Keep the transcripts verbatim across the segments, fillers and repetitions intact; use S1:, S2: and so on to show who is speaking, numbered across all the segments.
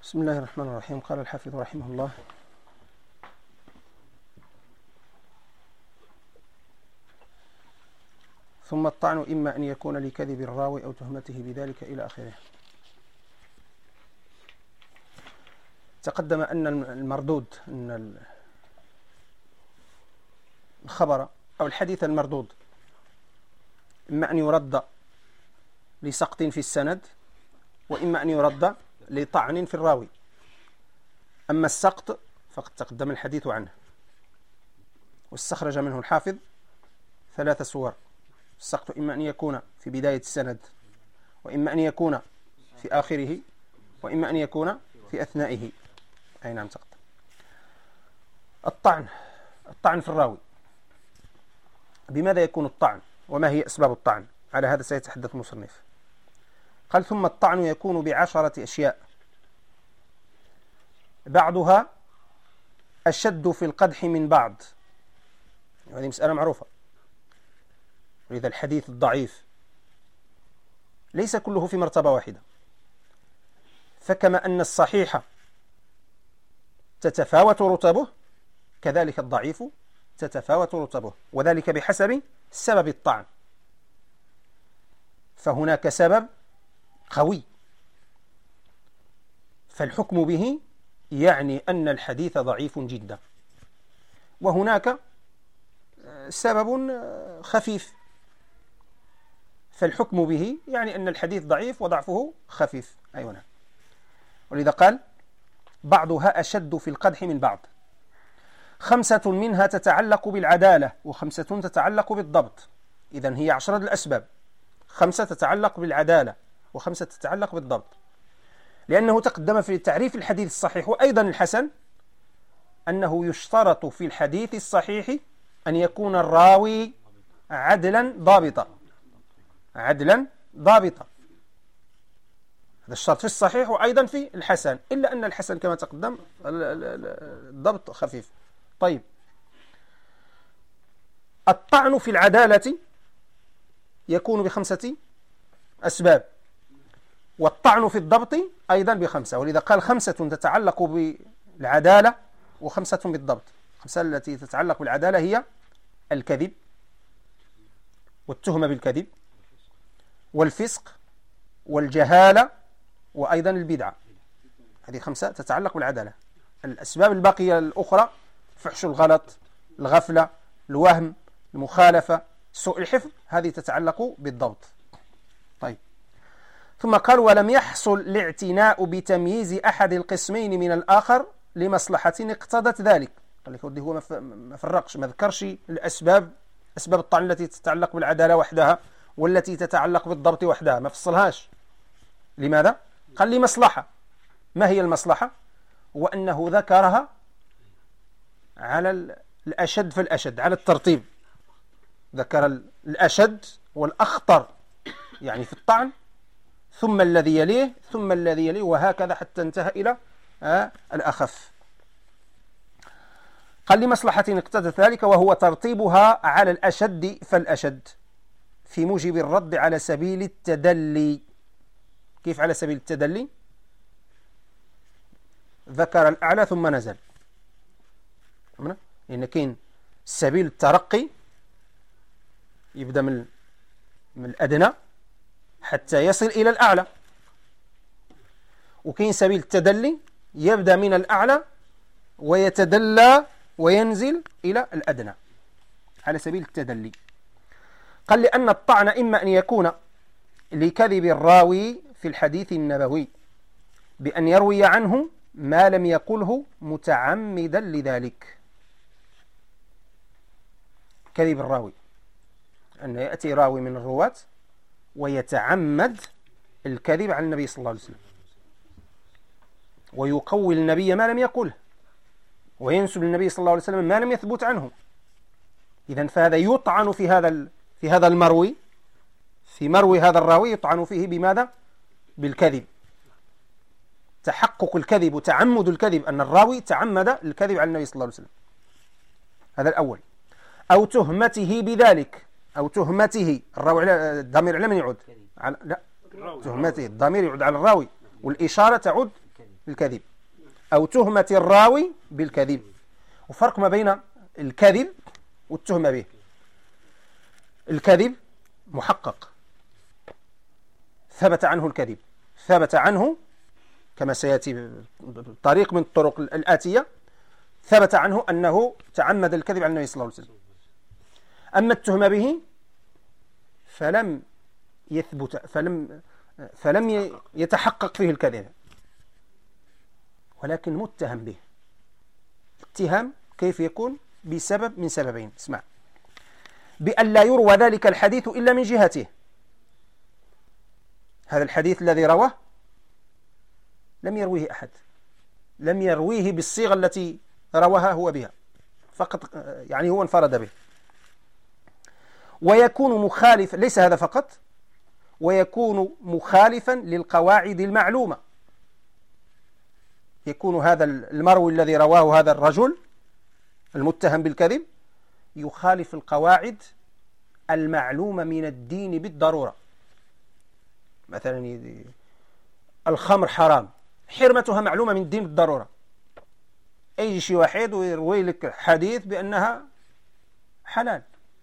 S1: بسم الله الرحمن الرحيم. قال الحافظ رحمه الله: ثم الطعن إما أن يكون لكذب الراوي أو تهمته بذلك إلى آخره. تقدم أن المردود، أن الخبر أو الحديث المردود إما أن يرد لسقط في السند، وإما أن يرد لطعن في الراوي. أما السقط فقد تقدم الحديث عنه، واستخرج منه الحافظ ثلاث صور. السقط إما أن يكون في بداية السند، وإما أن يكون في آخره، وإما أن يكون في أثنائه. أي نعم تقدم. الطعن الطعن في الراوي. بماذا يكون الطعن؟ وما هي أسباب الطعن؟ على هذا سيتحدث المصنف. قال: ثم الطعن يكون بعشرة أشياء، بعضها أشد في القدح من بعض. هذه مسألة معروفة. ولذا الحديث الضعيف ليس كله في مرتبة واحدة، فكما أن الصحيح تتفاوت رتبه، كذلك الضعيف تتفاوت رتبه، وذلك بحسب سبب الطعن. فهناك سبب قوي فالحكم به يعني أن الحديث ضعيف جدا، وهناك سبب خفيف فالحكم به يعني أن الحديث ضعيف وضعفه خفيف. أيوة نعم. ولذا قال: بعضها أشد في القدح من بعض. خمسة منها تتعلق بالعدالة، وخمسة تتعلق بالضبط. إذن هي عشرة الأسباب، خمسة تتعلق بالعدالة، وخمسة تتعلق بالضبط. لأنه تقدم في تعريف الحديث الصحيح وأيضا الحسن أنه يشترط في الحديث الصحيح أن يكون الراوي عدلا ضابطا. عدلا ضابطا، هذا الشرط في الصحيح وأيضا في الحسن، إلا أن الحسن كما تقدم الضبط خفيف. طيب، الطعن في العدالة يكون بخمسة أسباب، والطعن في الضبط أيضا بخمسة. ولذا قال: خمسة تتعلق بالعدالة وخمسة بالضبط. الخمسة التي تتعلق بالعدالة هي الكذب، والتهمة بالكذب، والفسق، والجهالة، وأيضا البدعة. هذه خمسة تتعلق بالعدالة. الأسباب الباقية الأخرى: فحش الغلط، الغفلة، الوهم، المخالفة، سوء الحفظ، هذه تتعلق بالضبط. طيب، ثم قال: ولم يحصل الاعتناء بتمييز أحد القسمين من الآخر لمصلحة اقتضت ذلك. قال لك ودي هو ما فرقش، ما ذكرش الأسباب، أسباب الطعن التي تتعلق بالعدالة وحدها والتي تتعلق بالضبط وحدها، ما فصلهاش. لماذا؟ قال لي مصلحة. ما هي المصلحة؟ وأنه ذكرها على الأشد فالأشد، على الترتيب. ذكر الأشد والأخطر يعني في الطعن، ثم الذي يليه، ثم الذي يليه، وهكذا حتى انتهى إلى آه الأخف. قال لمصلحة اقتضت ذلك، وهو ترتيبها على الأشد فالأشد في موجب الرد على سبيل التدلي. كيف على سبيل التدلي؟ ذكر الأعلى ثم نزل. لأن كاين سبيل الترقي يبدأ من من الأدنى حتى يصل إلى الأعلى، وكاين سبيل التدلي يبدأ من الأعلى ويتدلى وينزل إلى الأدنى على سبيل التدلي. قال: لأن الطعن إما أن يكون لكذب الراوي في الحديث النبوي بأن يروي عنه ما لم يقله متعمدا لذلك. كذب الراوي أن يأتي راوي من الرواة ويتعمد الكذب على النبي صلى الله عليه وسلم، ويقول النبي ما لم يقله، وينسب للنبي صلى الله عليه وسلم ما لم يثبت عنه. إذن فهذا يطعن في هذا في هذا المروي، في مروي هذا الراوي يطعن فيه بماذا؟ بالكذب. تحقق الكذب وتعمد الكذب، أن الراوي تعمد الكذب على النبي صلى الله عليه وسلم. هذا الأول. أو تهمته بذلك، أو تهمته الراوي، الضمير على من يعود؟ على لا، تهمته الضمير يعود على الراوي، والإشارة تعود بالكذب أو تهمة الراوي بالكذب. وفرق ما بين الكذب والتهمة به. الكذب محقق، ثبت عنه الكذب، ثبت عنه كما سيأتي بطريق من الطرق الآتية، ثبت عنه أنه تعمد الكذب على النبي صلى الله عليه وسلم. أما التهمة به فلم يثبت فلم فلم يتحقق فيه الكذب، ولكن متهم به. اتهام كيف يكون؟ بسبب من سببين. اسمع: بأن لا يروى ذلك الحديث إلا من جهته. هذا الحديث الذي رواه لم يرويه أحد، لم يرويه بالصيغة التي رواها هو بها فقط، يعني هو انفرد به. ويكون مخالفا، ليس هذا فقط، ويكون مخالفا للقواعد المعلومة. يكون هذا المروي الذي رواه هذا الرجل المتهم بالكذب يخالف القواعد المعلومة من الدين بالضرورة. مثلا الخمر حرام، حرمتها معلومة من الدين بالضرورة. يجي شي واحد ويروي لك حديث بأنها حلال.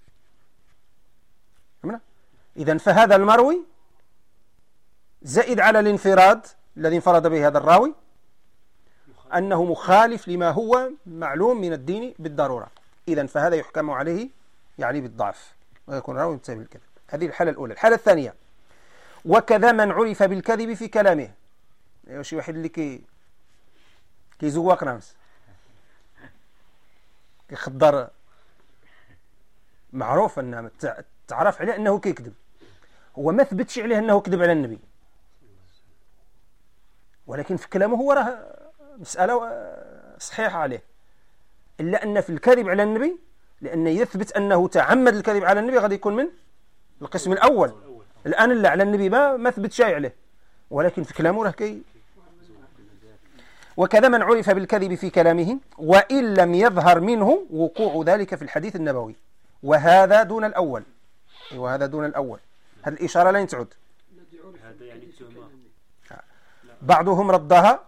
S1: إذن فهذا المروي زائد على الانفراد الذي انفرد به هذا الراوي أنه مخالف لما هو معلوم من الدين بالضرورة. إذن فهذا يحكم عليه يعني بالضعف ويكون راوي متهم بالكذب. هذه الحالة الأولى. الحالة الثانية: وكذا من عرف بالكذب في كلامه. يعني شي واحد اللي كي كيزوق ناس، كيخضر، معروف أنه تعرف عليه أنه كيكذب، هو ما ثبتش عليه أنه كذب على النبي، ولكن في كلامه هو راه مسألة صحيحة عليه. إلا أن في الكذب على النبي، لأن يثبت أنه تعمد الكذب على النبي، غادي يكون من القسم الأول. الآن اللي على النبي ما ما ثبت شيء عليه، ولكن في كلامه راه كي. وكذا من عرف بالكذب في كلامه وإن لم يظهر منه وقوع ذلك في الحديث النبوي، وهذا دون الأول. وهذا دون الأول. هذه الإشارة لا تعد.
S2: هذا يعني التهمة.
S1: بعضهم ردها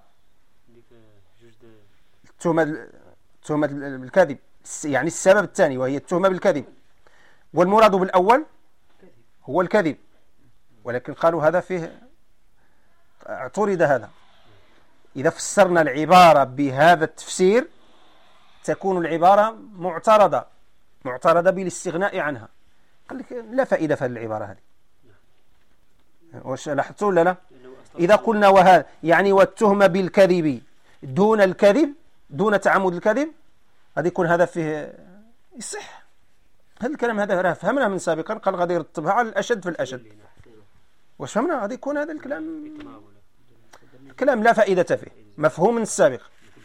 S1: التهمة التهمة بالكذب، يعني السبب الثاني وهي التهمة بالكذب، والمراد بالأول هو الكذب، ولكن قالوا هذا فيه اعترض هذا. إذا فسرنا العبارة بهذا التفسير تكون العبارة معترضة معترضة بالاستغناء عنها. قال لك لا فائدة في العبارة هذه. واش لاحظتوا ولا لا؟ إذا قلنا وهذا يعني والتهمة بالكذب دون الكذب، دون تعمد الكذب، غادي يكون هذا فيه يصح. هذا الكلام هذا راه فهمنا من سابقا، قال غادي يرتبها على الأشد في الأشد. واش فهمنا؟ غادي يكون هذا الكلام كلام لا فائدة فيه، مفهوم من السابق.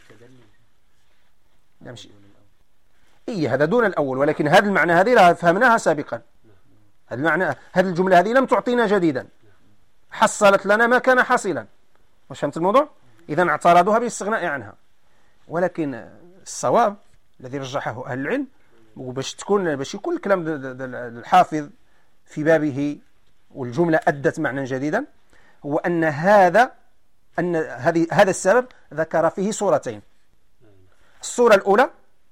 S1: نمشي. إيه هذا دون الأول، ولكن هذا المعنى هذه راه فهمناها سابقا. هذا المعنى، هذه الجملة هذه لم تعطينا جديدا، حصلت لنا ما كان حاصلا. واش فهمت الموضوع؟ إذا اعترضوها بالاستغناء عنها، ولكن الصواب الذي رجحه أهل العلم وباش تكون باش يكون الكلام الحافظ في بابه والجملة أدت معنى جديدا، هو أن هذا أن هذه هذا السبب ذكر فيه صورتين. الصورة الأولى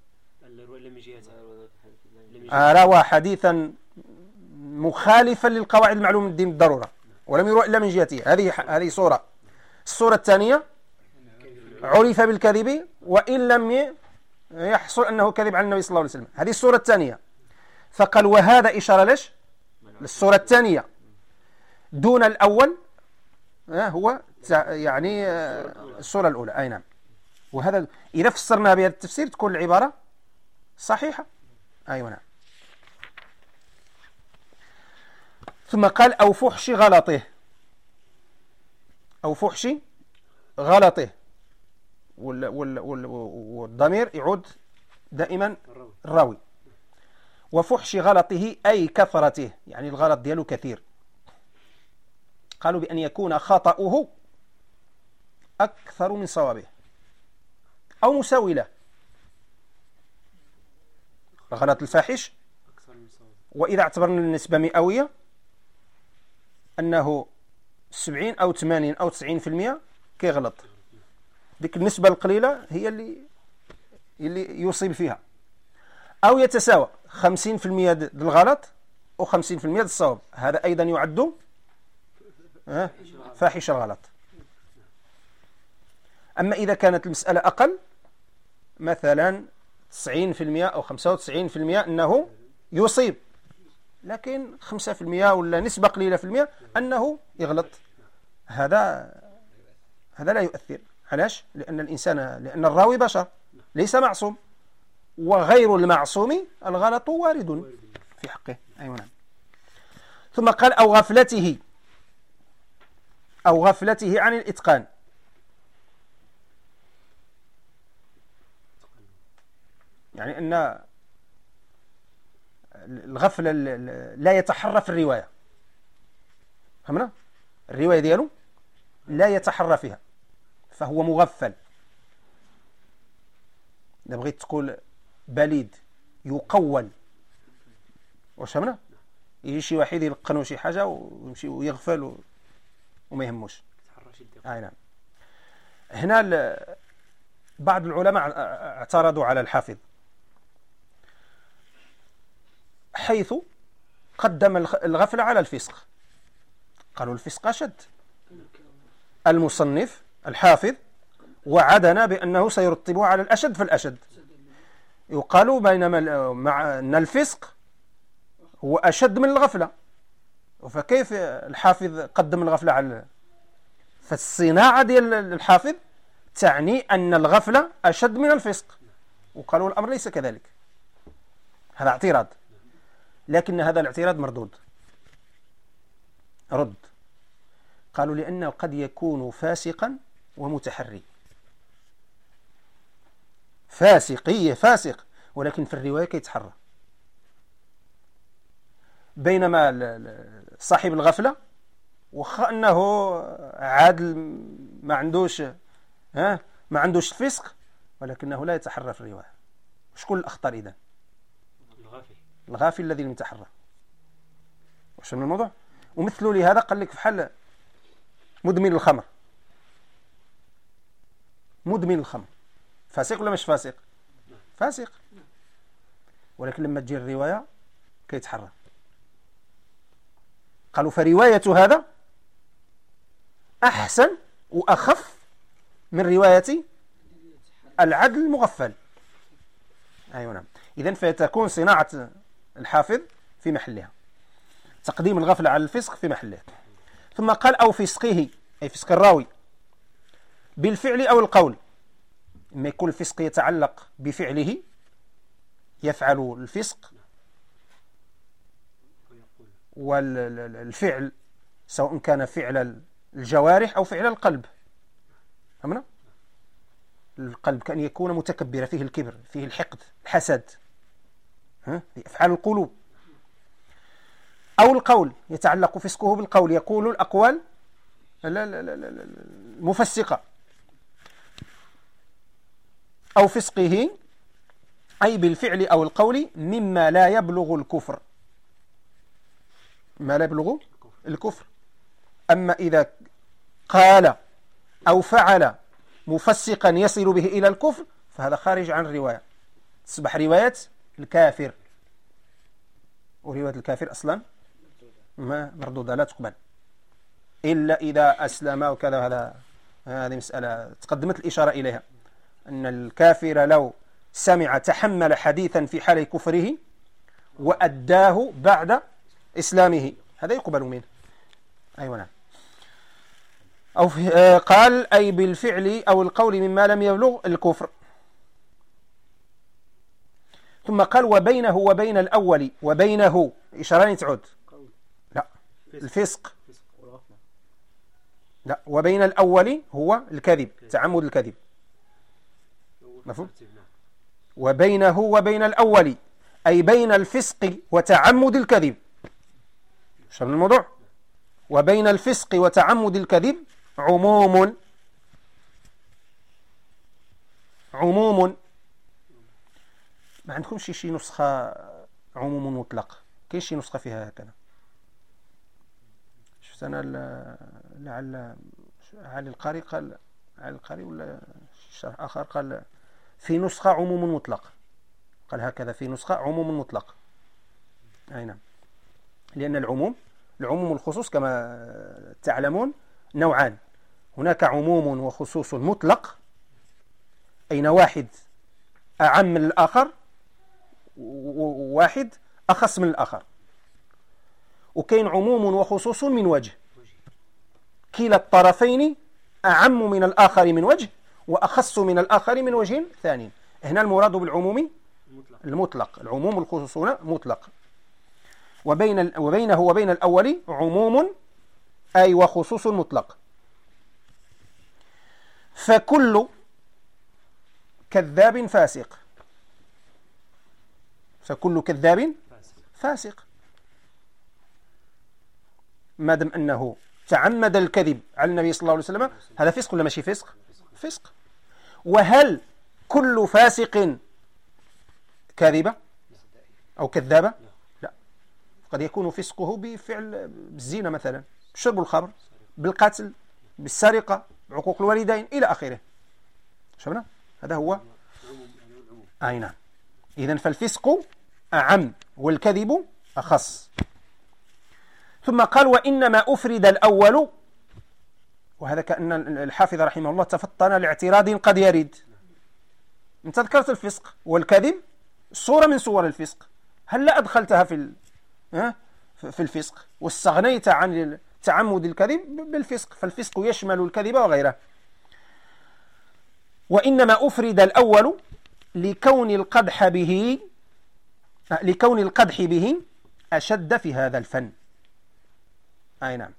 S1: روى حديثا مخالفا للقواعد المعلومة من الدين بالضرورة ولم يروى إلا من جهته، هذه هذه صورة. الصورة الثانية عرف بالكذب وإن لم يحصل أنه كذب على النبي صلى الله عليه وسلم، هذه الصورة الثانية. فقال وهذا إشارة ليش؟ للصورة الثانية دون الأول، هو يعني الصورة الأولى. أي نعم. وهذا إذا فسرنا بهذا التفسير تكون العبارة صحيحة. أيوة نعم. ثم قال أو فحش غلطه، أو فحش غلطه، والضمير يعود دائما الراوي. وفحش غلطه أي كثرته، يعني الغلط دياله كثير. قالوا بأن يكون خطأه أكثر من صوابه أو مساوي له. الغلط الفاحش، وإذا اعتبرنا النسبة مئوية أنه سبعين أو ثمانين أو تسعين في المئة كيغلط، ديك النسبة القليلة هي اللي اللي يصيب فيها، أو يتساوى خمسين في المئة د الغلط وخمسين في المئة د الصواب، هذا أيضا يعد فاحش الغلط. أما إذا كانت المسألة أقل، مثلا تسعين في المئة أو خمسة وتسعين في المئة أنه يصيب، لكن خمسة في المئة ولا نسبة قليلة في المئة أنه يغلط، هذا هذا لا يؤثر. علاش؟ لأن الإنسان لأن الراوي بشر ليس معصوم، وغير المعصوم الغلط وارد في حقه. أيوة نعم. ثم قال أو غفلته أو غفلته عن الإتقان. يعني أن الغفلة لا يتحرى في الرواية، فهمنا؟ الرواية ديالو لا يتحرى فيها، فهو مغفل. إذا بغيت تقول بليد يقول، واش فهمنا؟ يجي شي واحد يلقنو شي حاجة ويمشي ويغفل و... وما يهموش. آه نعم. هنا ال... بعض العلماء اعترضوا على الحافظ حيث قدم الغفلة على الفسق. قالوا الفسق أشد. المصنف الحافظ وعدنا بأنه سيرتبه على الأشد فالأشد. يقال بينما مع أن الفسق هو أشد من الغفلة، فكيف الحافظ قدم الغفلة على؟ فالصناعة ديال الحافظ تعني أن الغفلة أشد من الفسق، وقالوا الأمر ليس كذلك. هذا اعتراض، لكن هذا الاعتراض مردود. رد. قالوا لأنه قد يكون فاسقا ومتحري. فاسقية فاسق، ولكن في الرواية كيتحرى. بينما صاحب الغفلة وخا أنه عادل ما عندوش ها ما عندوش فسق، ولكنه لا يتحرى في الرواية. شكون الأخطر إذن؟
S2: الغافل.
S1: الغافل الذي لم يتحرى. واش من الموضوع؟ ومثلوا لهذا قال لك بحال مدمن الخمر. مدمن الخمر فاسق ولا مش فاسق؟ فاسق، ولكن لما تجي الرواية كيتحرى. قالوا فرواية هذا أحسن وأخف من رواية العدل المغفل. أيوة نعم. إذن فتكون صناعة الحافظ في محلها، تقديم الغفلة على الفسق في محله. ثم قال أو فسقه، أي فسق الراوي، بالفعل أو القول. إما يكون الفسق يتعلق بفعله، يفعل الفسق، والفعل سواء كان فعل الجوارح أو فعل القلب. فهمنا؟ القلب كأن يكون متكبرا، فيه الكبر، فيه الحقد، الحسد، ها؟ أفعال القلوب. أو القول يتعلق فسقه بالقول، يقول الأقوال المفسقة. أو فسقه أي بالفعل أو القول مما لا يبلغ الكفر، ما لا يبلغ الكفر. أما إذا قال أو فعل مفسقا يصل به إلى الكفر فهذا خارج عن الرواية، تصبح رواية الكافر. ورواية الكافر أصلا ما مردودة، لا تقبل إلا إذا أسلم وكذا. هذا هذه مسألة تقدمت الإشارة إليها، أن الكافر لو سمع تحمل حديثا في حال كفره وأداه بعد إسلامه هذا يقبل منه. أيوة نعم. أو قال أي بالفعل أو القول مما لم يبلغ الكفر. ثم قال وبينه وبين الأول، وبينه إشارة تعود، لا الفسق، لا وبين الأول هو الكذب، تعمد الكذب، مفهوم؟ وبينه وبين الأول أي بين الفسق وتعمد الكذب. شو الموضوع؟ وبين الفسق وتعمد الكذب عموم، عموم. ما عندكمش شي نسخة عموم مطلق؟ كاين شي نسخة فيها هكذا؟ شفت أنا لعل علي القاري قال، علي القاري ولا الشرح آخر قال في نسخة عموم مطلق، قال هكذا في نسخة عموم مطلق. أي نعم، لأن العموم العموم والخصوص كما تعلمون نوعان، هناك عموم وخصوص مطلق أين واحد أعم من الآخر وواحد أخص من الآخر، وكاين عموم وخصوص من وجه، كلا الطرفين أعم من الآخر من وجه وأخص من الآخر من وجه ثاني. هنا المراد بالعموم المطلق، العموم والخصوص هنا مطلق، وبين وبينه وبين الأول عموم أي وخصوص مطلق. فكل كذاب فاسق، فكل كذاب فاسق ما دام أنه تعمد الكذب على النبي صلى الله عليه وسلم، هذا فسق ولا ماشي فسق؟ فسق. وهل كل فاسق كاذبة أو كذابة؟ لا، قد يكون فسقه بفعل بالزنا مثلا، بشرب الخمر، بالقتل، بالسرقة، بعقوق الوالدين إلى آخره. شفنا؟ هذا هو أي نعم. إذن فالفسق أعم والكذب أخص. ثم قال وإنما أفرد الأول، وهذا كأن الحافظ رحمه الله تفطن لاعتراض قد يرد. أنت ذكرت الفسق والكذب صورة من صور الفسق، هل لا أدخلتها في في الفسق واستغنيت عن تعمد الكذب بالفسق؟ فالفسق يشمل الكذب وغيره. وإنما أفرد الأول لكون القدح به لكون القدح به أشد في هذا الفن. أي نعم.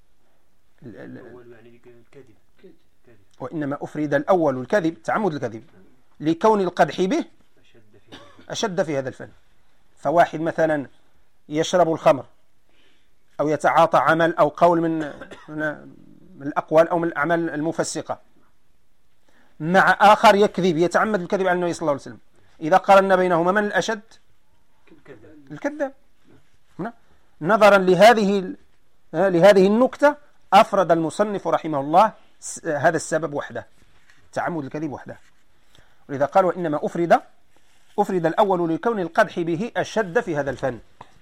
S1: وإنما أفرد الأول الكذب، تعمد الكذب، لكون القدح به أشد في هذا الفن. فواحد مثلا يشرب الخمر أو يتعاطى عمل أو قول من من الأقوال أو من الأعمال المفسقة، مع آخر يكذب يتعمد الكذب على النبي صلى الله عليه وسلم، إذا قارنا بينهما من الأشد؟ الكذاب. نظرا لهذه لهذه النكتة أفرد المصنف رحمه الله هذا السبب وحده، تعمد الكذب وحده، ولذا قال وإنما أفرد أفرد الأول لكون القدح به أشد في هذا الفن.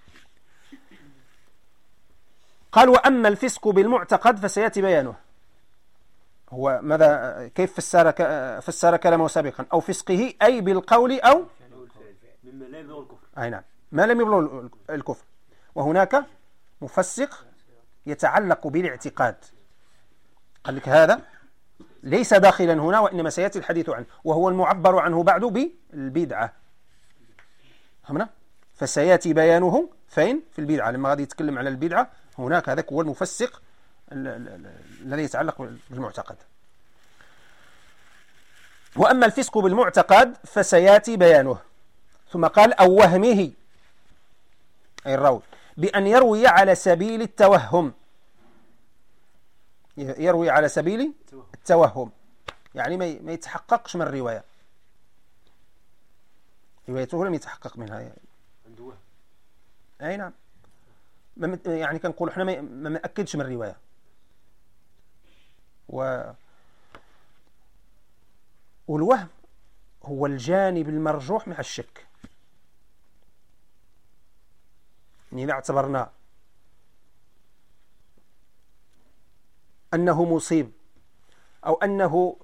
S1: قال وأما الفسق بالمعتقد فسيأتي بيانه. هو ماذا كيف فسر فسر كلامه سابقا؟ أو فسقه أي بالقول أو
S2: مما لا يبلغ الكفر.
S1: أي نعم، ما لم يبلغ الكفر. وهناك مفسق يتعلق بالاعتقاد، قال لك هذا ليس داخلا هنا وإنما سيأتي الحديث عنه، وهو المعبر عنه بعد بالبدعة. فهمنا؟ فسيأتي بيانه فين؟ في البدعة، لما غادي يتكلم على البدعة هناك هذاك هو المفسق الذي يتعلق بالمعتقد. وأما الفسق بالمعتقد فسيأتي بيانه. ثم قال أو وهمه أي الراوي بأن يروي على سبيل التوهم، يروي على سبيل التوهم يعني ما يتحققش من الرواية، روايته لم يتحقق منها يعني. أي نعم، يعني كنقول احنا ما مأكدش من الرواية. و والوهم هو الجانب المرجوح مع الشك. إذا اعتبرنا أنه مصيب أو أنه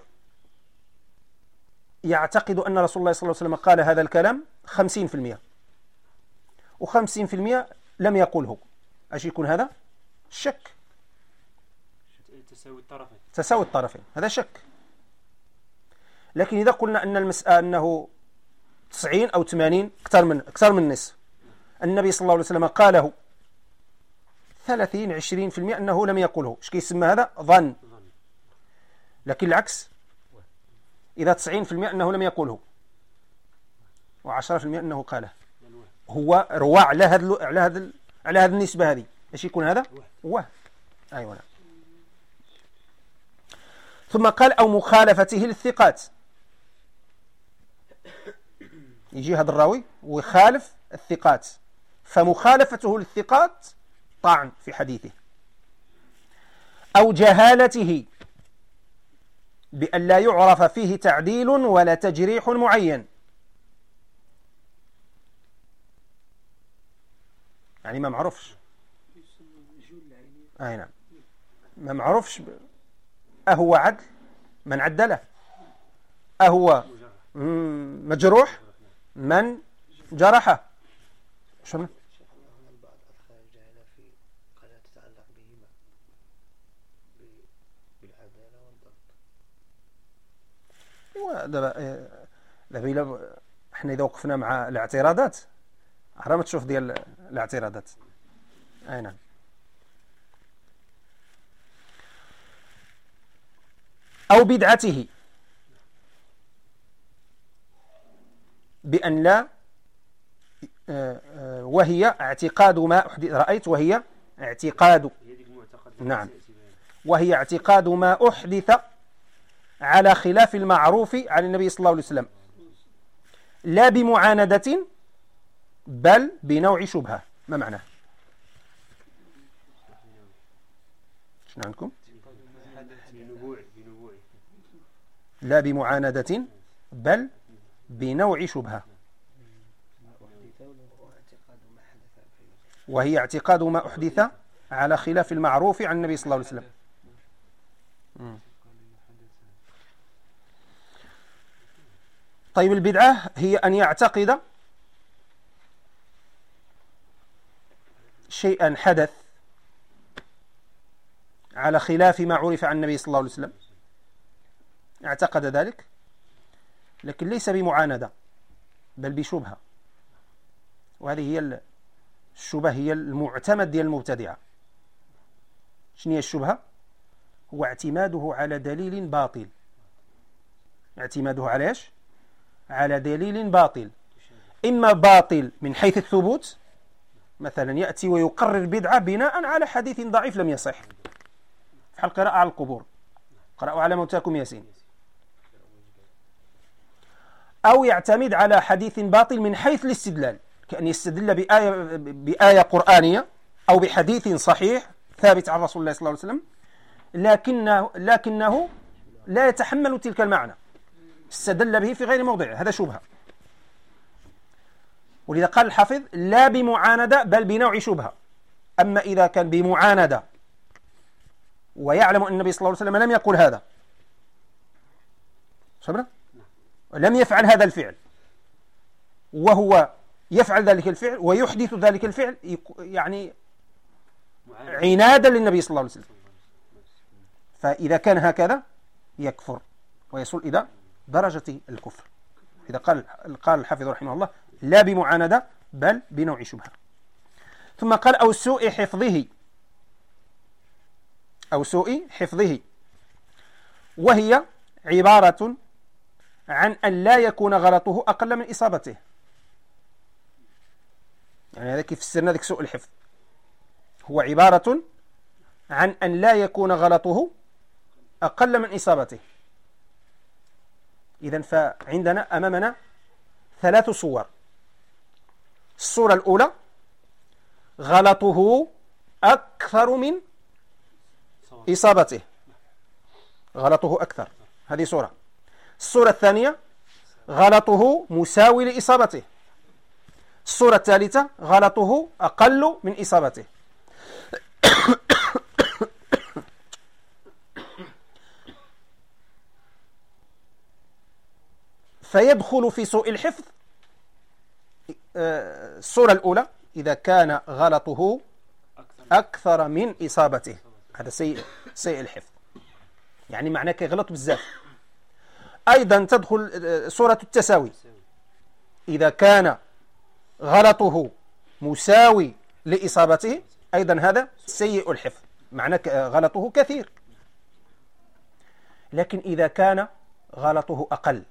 S1: يعتقد أن رسول الله صلى الله عليه وسلم قال هذا الكلام خمسين في المئة وخمسين في المئة لم يقوله، أش يكون هذا؟ الشك،
S2: تساوي الطرفين
S1: تساوي الطرفين، هذا شك. لكن إذا قلنا أن المسألة أنه تسعين أو ثمانين أكثر من أكثر من النصف النبي صلى الله عليه وسلم قاله ثلاثين عشرين في المئة أنه لم يقوله، إيش كيسمى هذا؟ ظن. لكن العكس، إذا تسعين في المئة أنه لم يقوله وعشرة في المئة أنه قاله، هو رواع على هذا على هذا على هذه النسبة هذه، إيش يكون هذا؟ وهم. أيوة. ثم قال أو مخالفته للثقات، يجي هذا الراوي ويخالف الثقات، فمخالفته للثقات طعن في حديثه. أو جهالته، بأن لا يعرف فيه تعديل ولا تجريح معين. يعني ما معروفش، أي نعم، ما معروفش أهو عدل من عدله، أهو مجروح من جرحه. شنو؟
S3: البعض أدخل الجهالة في قد تتعلق بهما بالعدالة والضبط.
S1: ايوا دابا دابا إلا حنا إذا وقفنا مع الاعتراضات راه ما تشوف ديال الاعتراضات. أي نعم. أو بدعته بأن لا، وهي اعتقاد ما أحدث، رأيت وهي اعتقاد، نعم، وهي اعتقاد ما أحدث على خلاف المعروف عن النبي صلى الله عليه وسلم، لا بمعاندة بل بنوع شبهة. ما معناه؟ شنو عندكم؟ لا بمعاندة بل بنوع شبهة، وهي اعتقاد ما أحدث على خلاف المعروف عن النبي صلى الله عليه وسلم. طيب البدعة هي أن يعتقد شيئا حدث على خلاف ما عرف عن النبي صلى الله عليه وسلم، اعتقد ذلك لكن ليس بمعاندة بل بشبهة، وهذه هي الشبهة، هي المعتمد ديال المبتدعة. شنو هي الشبهة؟ هو اعتماده على دليل باطل. اعتماده على ايش؟ على دليل باطل، إما باطل من حيث الثبوت، مثلا يأتي ويقرر بدعة بناء على حديث ضعيف لم يصح، في القراءة على القبور، قرأوا على موتاكم ياسين، أو يعتمد على حديث باطل من حيث الاستدلال، كأن يستدل بآية, بآية قرآنية أو بحديث صحيح ثابت عن رسول الله صلى الله عليه وسلم، لكنه, لكنه لا يتحمل تلك المعنى، استدل به في غير موضعه، هذا شبهة. ولذا قال الحافظ لا بمعاندة بل بنوع شبهة. أما إذا كان بمعاندة ويعلم أن النبي صلى الله عليه وسلم لم يقل هذا، شبنا؟ لم يفعل هذا الفعل، وهو يفعل ذلك الفعل ويحدث ذلك الفعل، يعني عنادا للنبي صلى الله عليه وسلم، فإذا كان هكذا يكفر ويصل إلى درجة الكفر. إذا قال قال الحافظ رحمه الله لا بمعاندة بل بنوع شبهة. ثم قال أو سوء حفظه، أو سوء حفظه، وهي عبارة عن أن لا يكون غلطه أقل من إصابته. يعني هذا كيف فسرنا ذلك سوء الحفظ، هو عبارة عن أن لا يكون غلطه أقل من إصابته. إذن فعندنا أمامنا ثلاث صور. الصورة الأولى غلطه أكثر من إصابته، غلطه أكثر، هذه صورة. الصورة الثانية غلطه مساوي لإصابته. الصورة الثالثة غلطه أقل من إصابته. فيدخل في سوء الحفظ الصورة الأولى إذا كان غلطه أكثر من إصابته، هذا سيء سيء الحفظ، يعني معناه كيغلط بزاف. أيضا تدخل صورة التساوي، إذا كان غلطه مساوي لإصابته، أيضا هذا سيء الحفظ، معناه غلطه كثير. لكن إذا كان غلطه أقل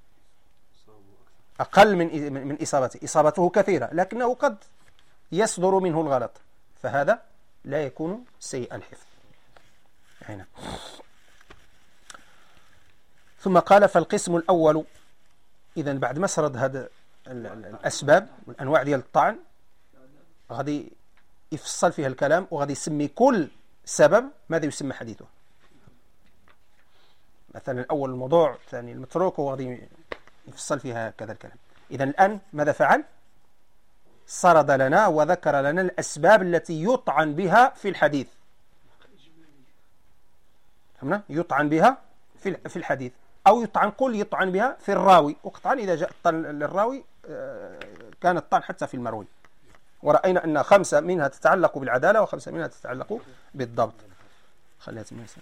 S1: أقل من من إصابته، إصابته كثيرة لكنه قد يصدر منه الغلط، فهذا لا يكون سيء الحفظ. هنا ثم قال فالقسم الأول، إذن بعد ما سرد هذا الأسباب والأنواع ديال الطعن غادي يفصل فيها الكلام، وغادي يسمي كل سبب ماذا يسمى حديثه. مثلا الأول الموضوع، الثاني المتروك، وغادي يفصل فيها كذا الكلام. إذا الآن ماذا فعل؟ سرد لنا وذكر لنا الأسباب التي يطعن بها في الحديث. فهمنا؟ يطعن بها في في الحديث، أو يطعن قل يطعن بها في الراوي، وقطعا إذا جاء الطعن للراوي كان الطعن حتى في المروي. ورأينا أن خمسة منها تتعلق بالعدالة وخمسة منها تتعلق بالضبط. خليها تميسر.